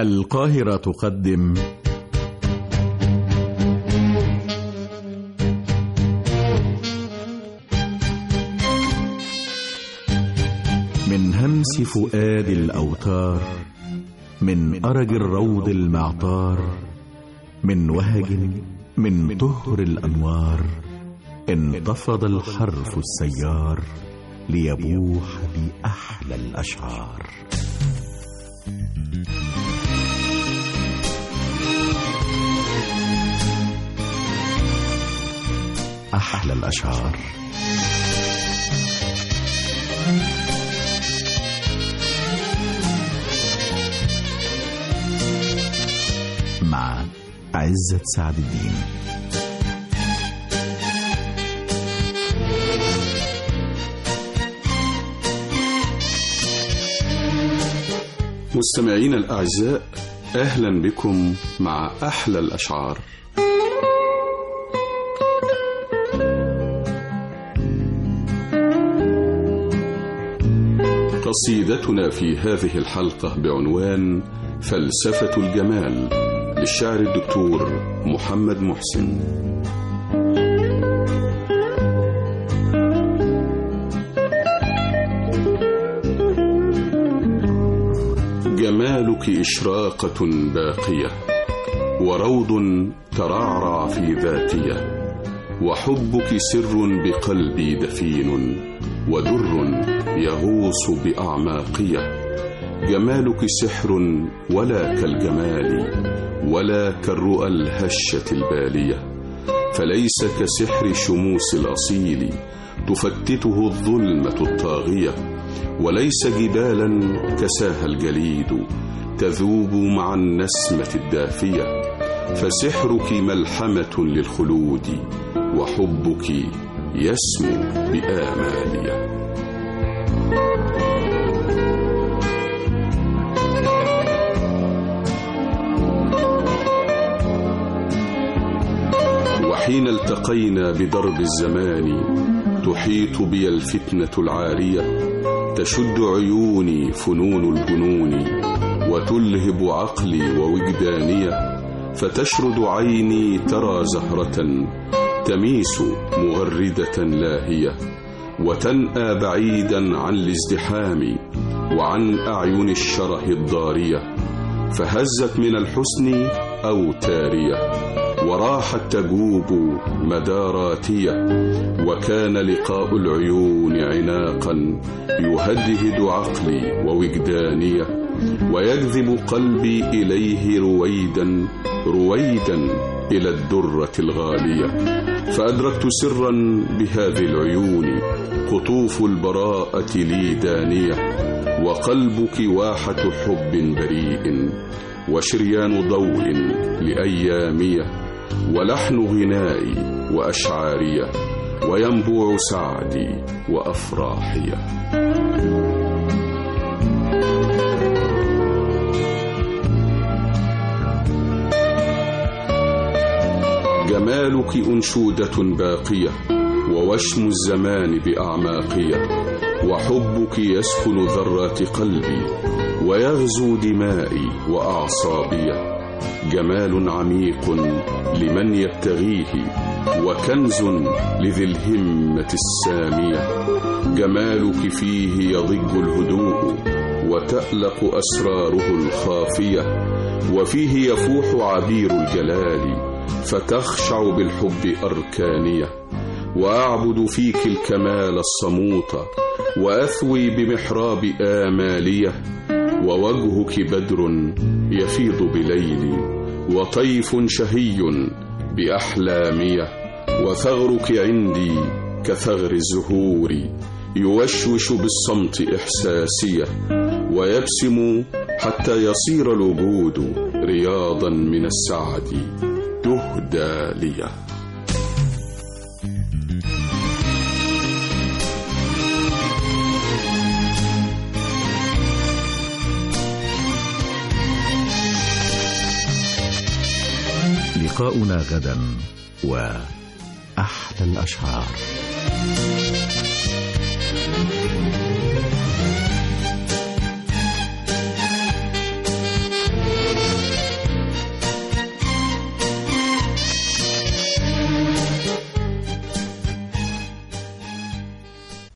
القاهرة تقدم من همس فؤاد الأوتار، من أرج الروض المعطار، من وهج من طهر الأنوار، انتفض الحرف السيار ليبوح بأحلى الأشعار. أحلى الأشعار. مع عزت سعد الدين. مستمعين الأعزاء، أهلا بكم مع أحلى الأشعار. قصيدتنا في هذه الحلقة بعنوان فلسفة الجمال للشاعر الدكتور محمد محسن. جمالك إشراقة باقية، وروض ترعرع في ذاتية، وحبك سر بقلبي دفين، ودر يغوص بأعماقية. جمالك سحر ولا كالجمال، ولا كالرؤى الهشة البالية، فليس كسحر شموس الأصيل تفتته الظلمة الطاغية، وليس جبالا كساها الجليد تذوب مع النسمة الدافية، فسحرك ملحمة للخلود، وحبك يسمو بآمالية. وحين التقينا بدرب الزمان تحيط بي الفتنة العارية، تشد عيوني فنون الجنون، وتلهب عقلي ووجدانية، فتشرد عيني ترى زهرة تميس مغردة لاهية، وتنأى بعيدا عن الازدحام وعن أعين الشره الضارية، فهزت من الحسن أوتارية، وراحت تجوب مداراتية، وكان لقاء العيون عناقا يهدهد عقلي ووجدانية، ويجذب قلبي إليه رويدا رويدا إلى الدرة الغالية، فأدركت سرا بهذه العيون، قطوف البراءة لي دانية، وقلبك واحة حب بريء، وشريان ضوء لأيامية، ولحن غنائي وأشعارية، وينبوع سعدي وأفراحية. جمالك أنشودة باقية، ووشم الزمان بأعماقية، وحبك يسكن ذرات قلبي، ويغزو دمائي وأعصابي. جمال عميق لمن يبتغيه، وكنز لذي الهمة السامية. جمالك فيه يضج الهدوء، وتألق أسراره الخافية، وفيه يفوح عبير الجلال، فتخشع بالحب أركانية. وأعبد فيك الكمال الصموت، وأثوي بمحراب آمالية، ووجهك بدر يفيض بليلي، وطيف شهي بأحلامية، وثغرك عندي كثغر الزهور، يوشوش بالصمت إحساسية، ويبسم حتى يصير الوجود رياضا من السعد تهدى لي. لقاؤنا غدا وأحلى الأشعار.